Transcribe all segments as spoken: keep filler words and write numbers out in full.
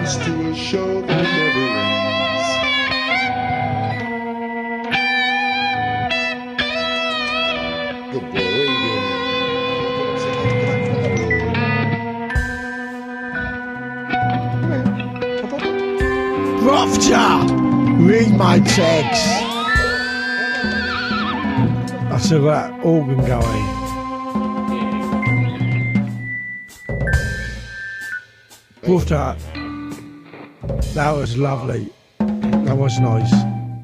friends to a show that never ends. Good boy, what are you doing here? Profja! Read my text! I still got that organ going. Profja, that was lovely. That was nice.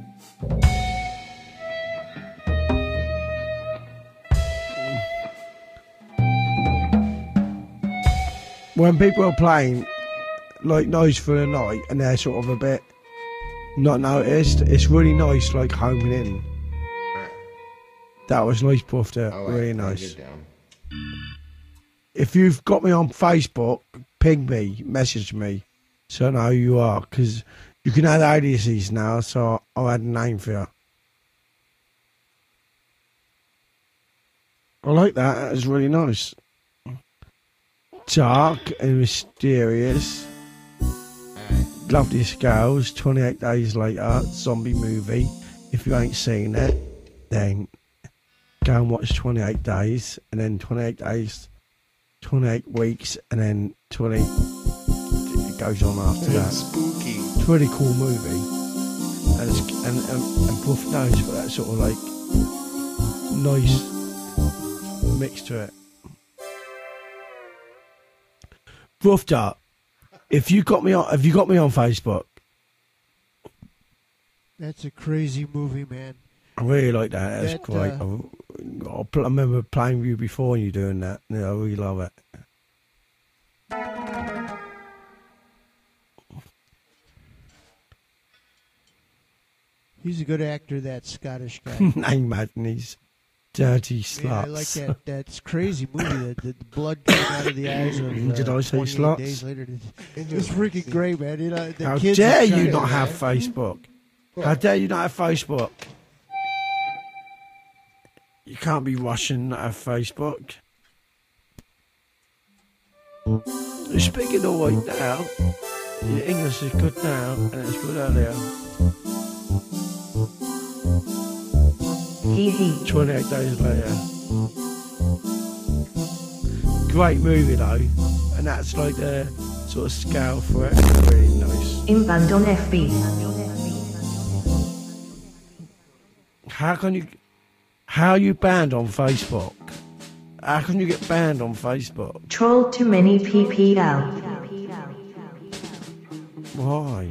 When people are playing like Noise for the Night and they're sort of a bit not noticed, it's really nice, like homing in. That was nice, Profja. Oh, really wait, nice. get down. If you've got me on Facebook, ping me, message me, so I know who you are, because you can add aliases now, so I'll add a name for you. I like that. That was really nice. Dark and mysterious. Lovely scales. twenty-eight days later, zombie movie. If you ain't seen it, then go and watch twenty-eight days, and then twenty-eight days, twenty-eight weeks, and then twenty. It goes on after that. Spooky. It's a really cool movie, and it's, and and, and Buff knows got that sort of like nice mix to it. Profja, if you got me on, have you got me on Facebook? That's a crazy movie, man. I really like that. That's That, great. uh, I, I pl- I remember playing with you before and you doing that. Yeah, I really love it. He's a good actor, that Scottish guy. Name Madness. Dirty Yeah, sluts. I like that. That's crazy movie. The, the, the blood coming out of the eyes of. Uh, Did I say twenty-eight sluts? Days later. It's freaking great, man. You know, the How kids dare are you trying not to- have Facebook? How dare you not have Facebook? You can't be Russian and not have Facebook. You're speaking all right now. Your English is good now, and it's good earlier. twenty-eight days later. Great movie though, and that's like the sort of scale for it. It's really nice. In band on F B. How can you? How are you banned on Facebook? How can you get banned on Facebook? Trolled too many P P L. Why?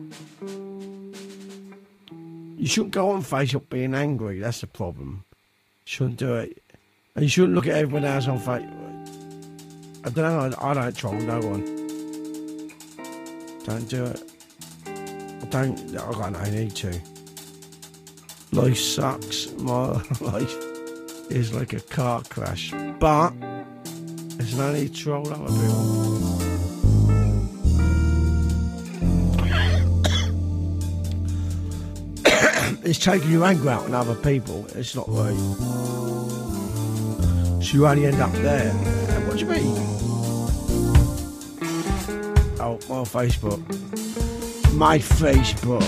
You shouldn't go on Facebook being angry. That's the problem. You shouldn't do it. And you shouldn't look at everyone else on Facebook. I don't know. I don't troll no one. Don't do it. I don't. I got no need to. Life sucks. My life is like a car crash. But there's no need to troll other people. It's taking your anger out on other people. It's not right. So you only end up there. What do you mean? Oh, my Facebook. My Facebook.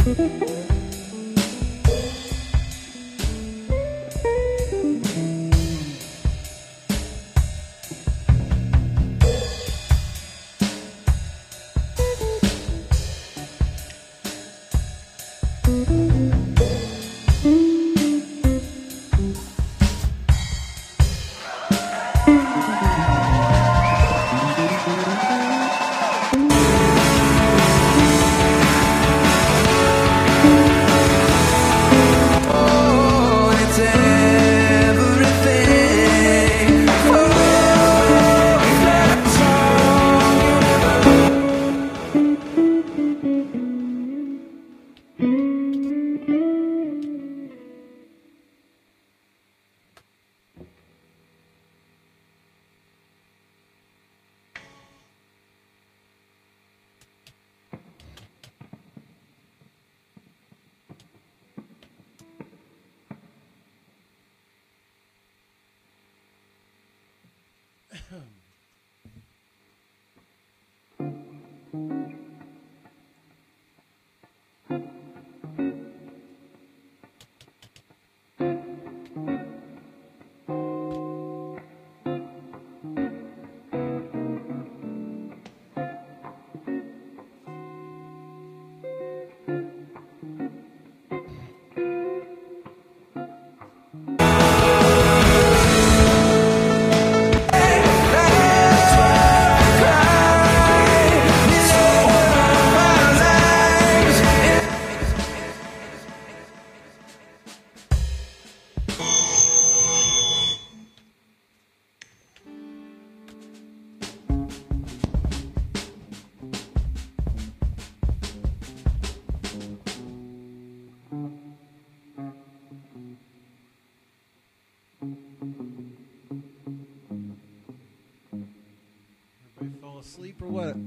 Everybody fall asleep or what?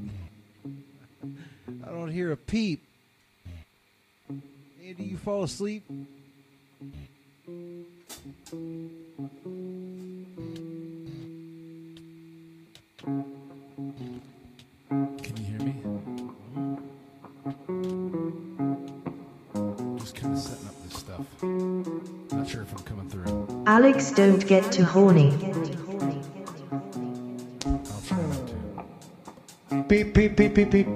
I don't hear a peep. Andy, you fall asleep? Can you hear me? Just kind of setting up this stuff. Not sure if I'm coming through. Alex, don't get too horny. I'll try not to. Beep, beep, beep, beep, beep.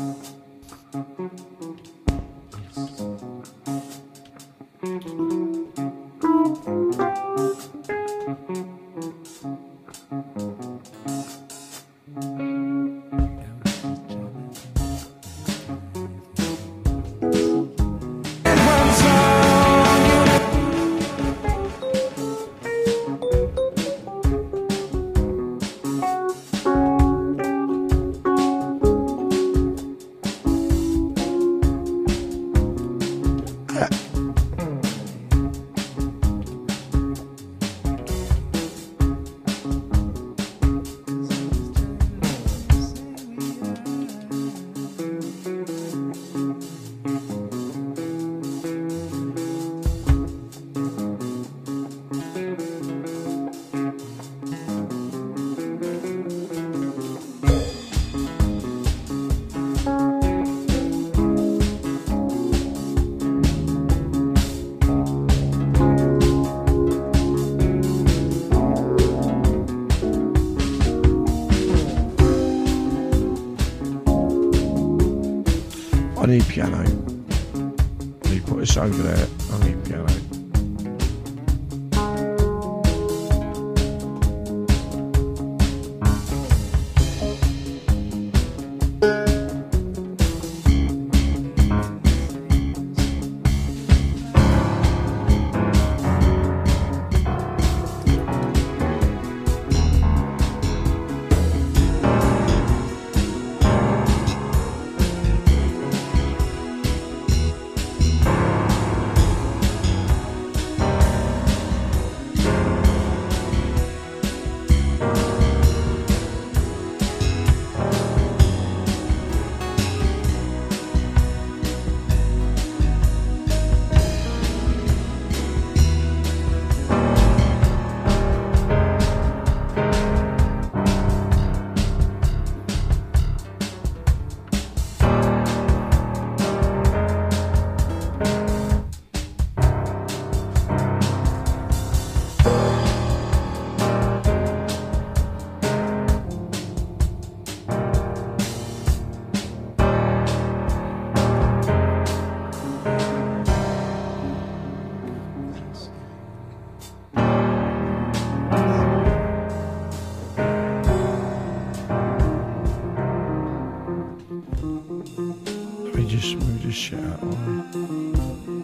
I need piano. You put this over there. I need piano. that one.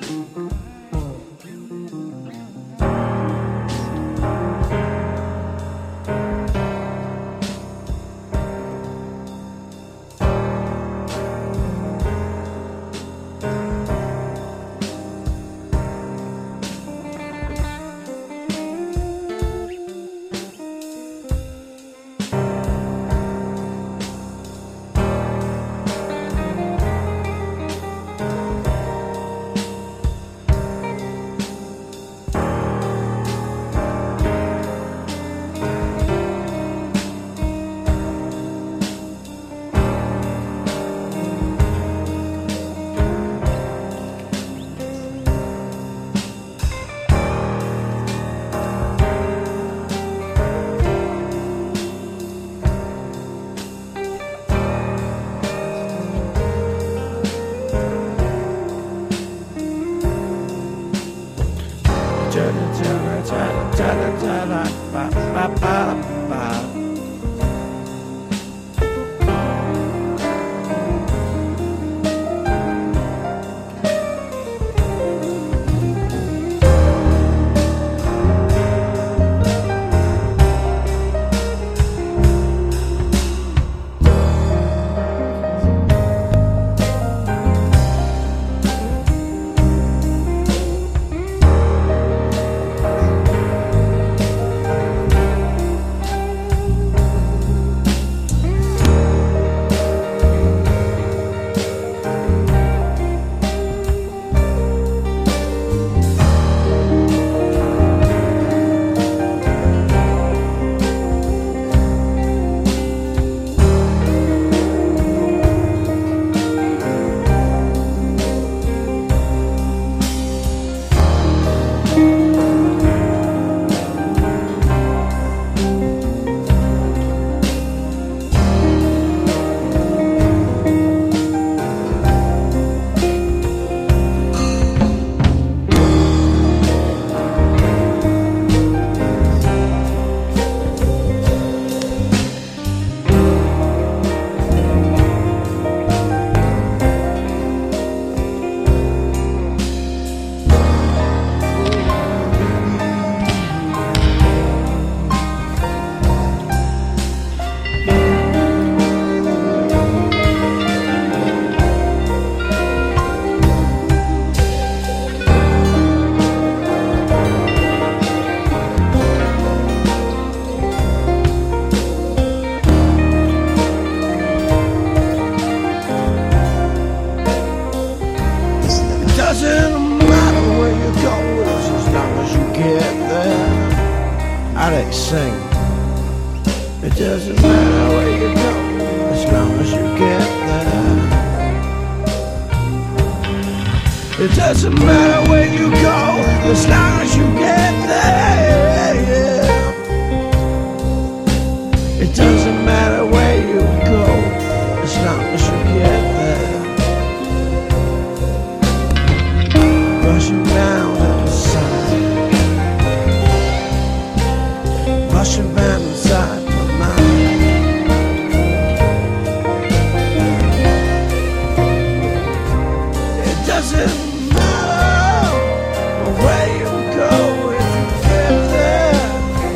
Sing. It doesn't matter where you go as long as you get there. It doesn't matter where you go as long as you get there. It doesn't matter where you go as long as you get there. Rushing down the side, rushing down inside my mind. It doesn't matter where you go if you get there.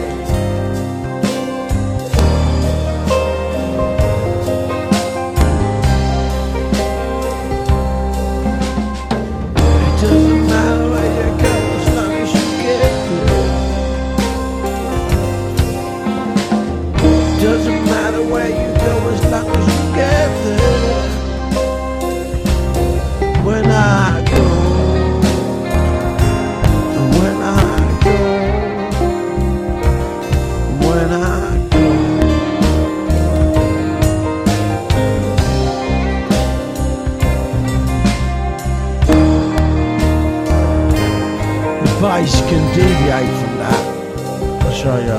It doesn't matter where you go as long as you get there. Doesn't matter where you go as long as you get there. When I go, when I go, when I go. The bass can deviate from that. I'll show you.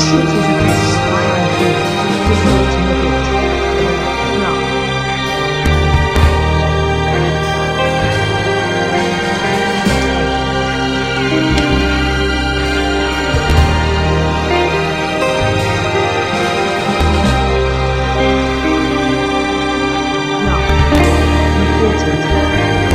shit is a bit why I think this meeting a bit. Rough. Rough. Important.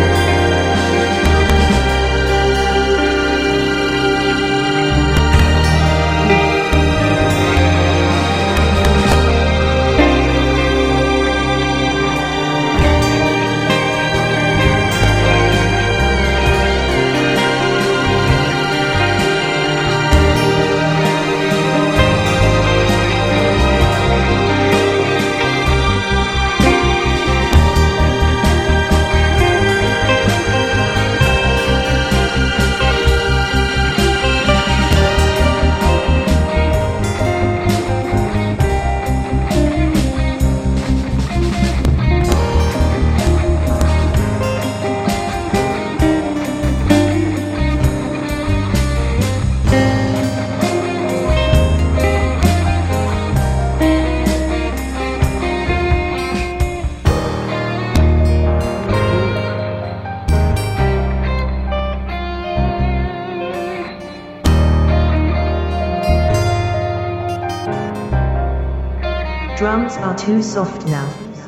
Drums are too soft now.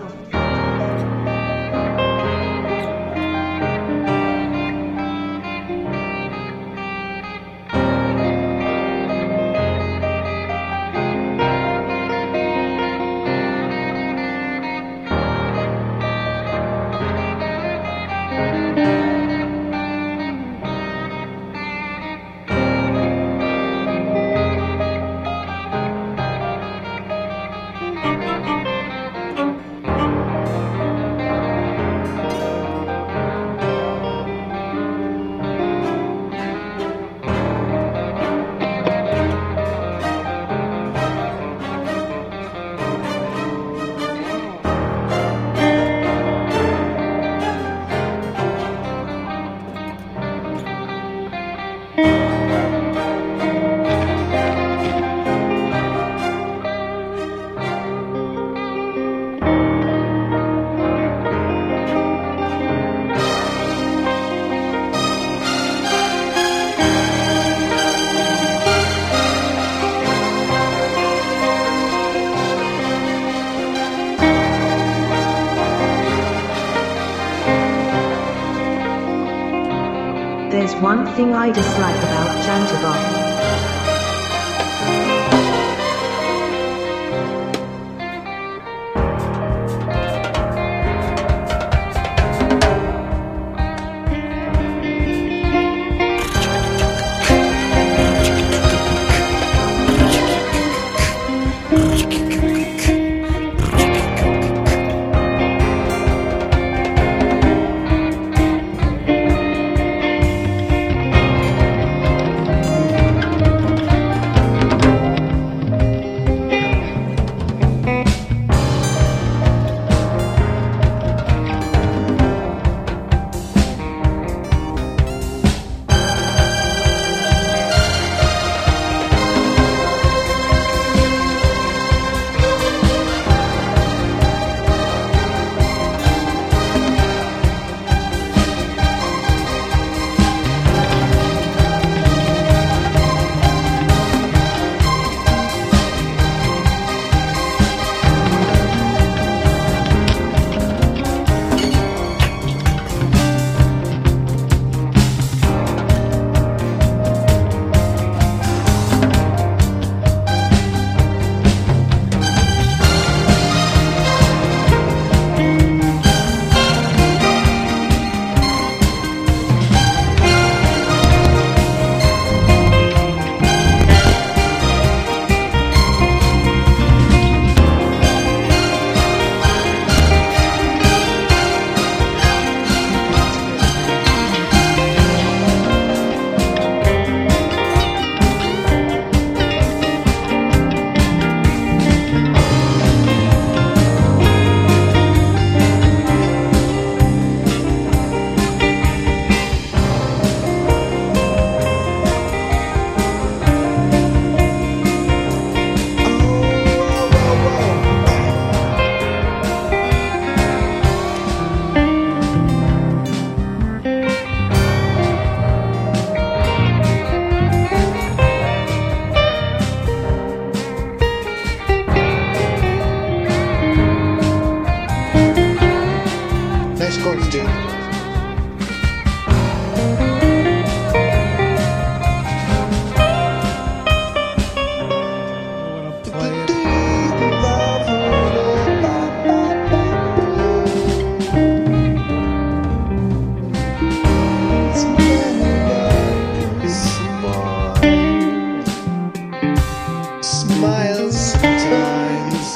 There's one thing I dislike about Jantabar. play it. Smiles sometimes.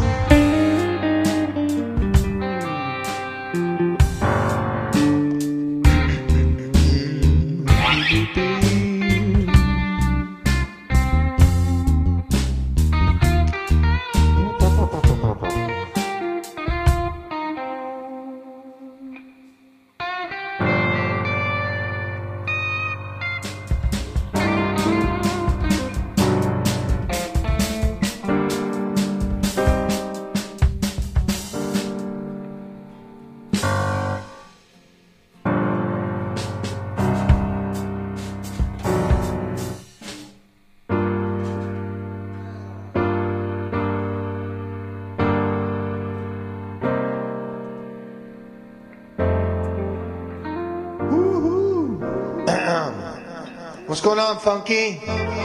What's going on, Funky?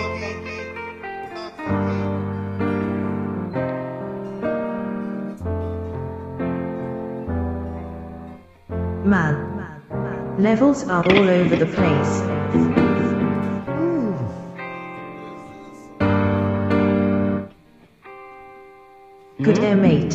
Man. Levels are all over the place. Good air, mate.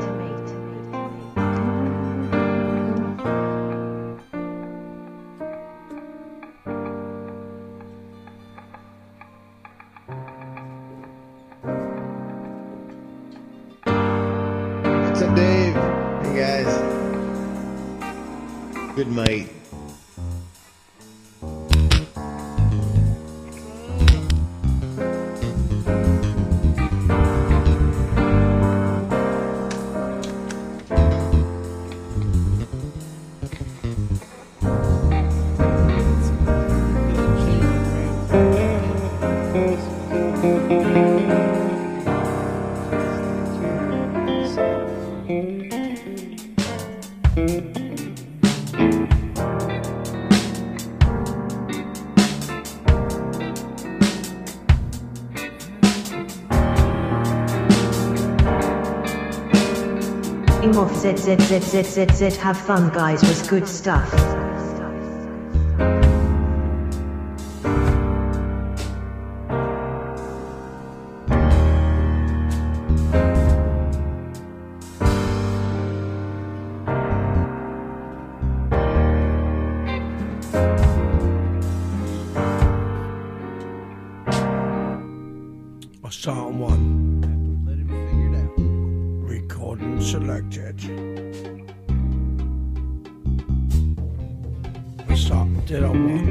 What's up, Dave? Hey, guys. Good mate. Off Z Z Z Z Z Z have fun guys was good stuff. I'll start on one. Let him figure it out. Recording selected. I'll start dead on one.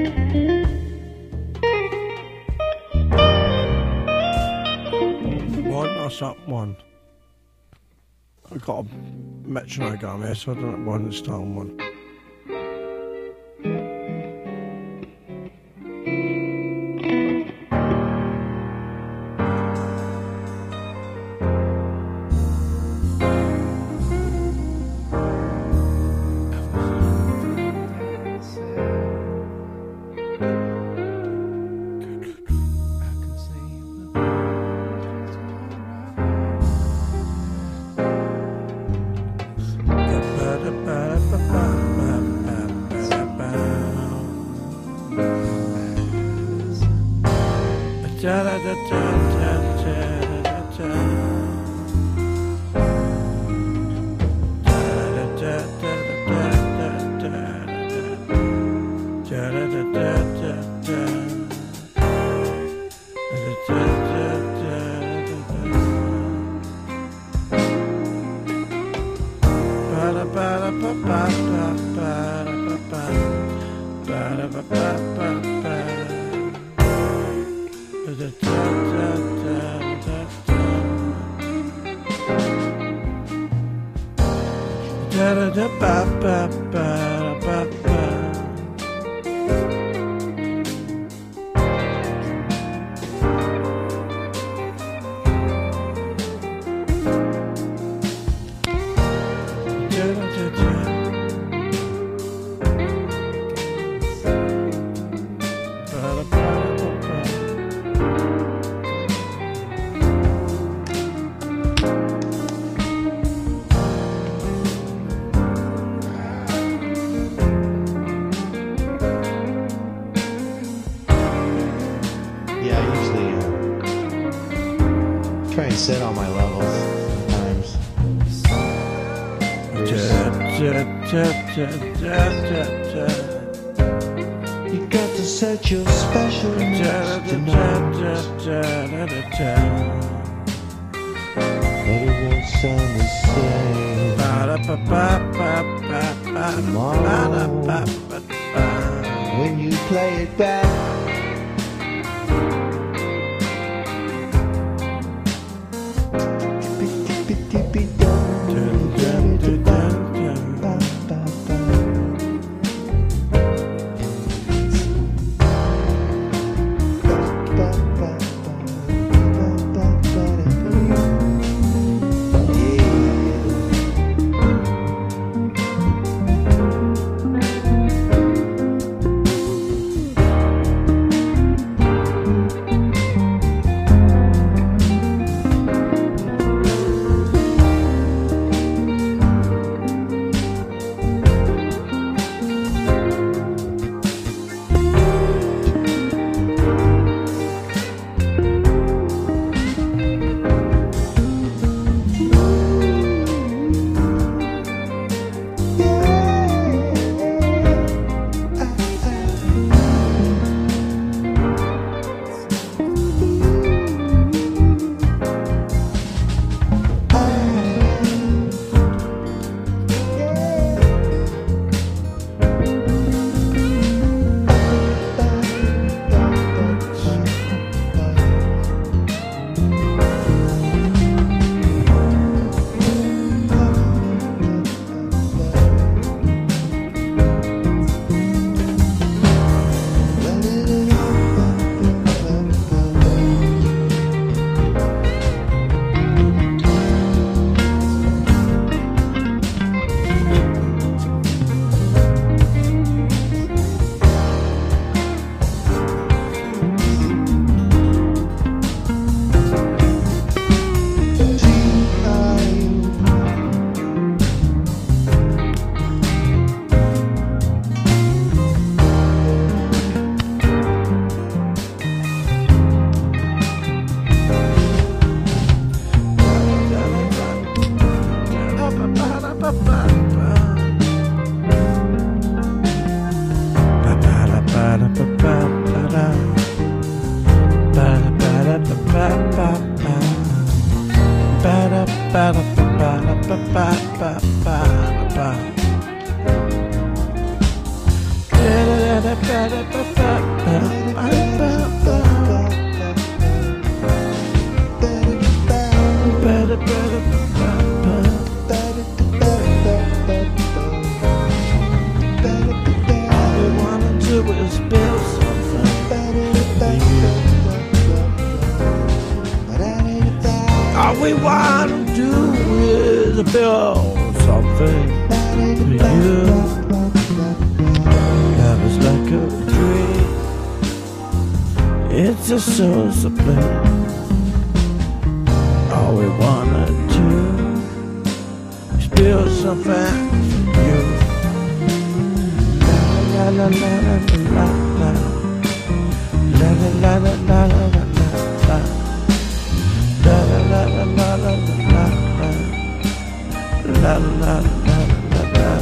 One, I'll start one. I've got a metronome going there, so I don't know when to start on one. Try and set all my levels sometimes. You got to set your special tonight. But it won't sound the same tomorrow when you play it back. All we want to do is build something for you. Love is like a dream. It's a source of pain. All we wanna do is build something for you. La la la la la la la la la la la la la. La la la la la la la la la la la la.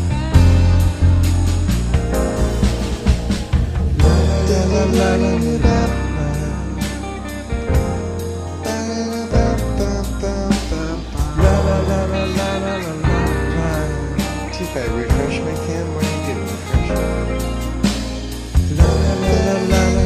La la la la.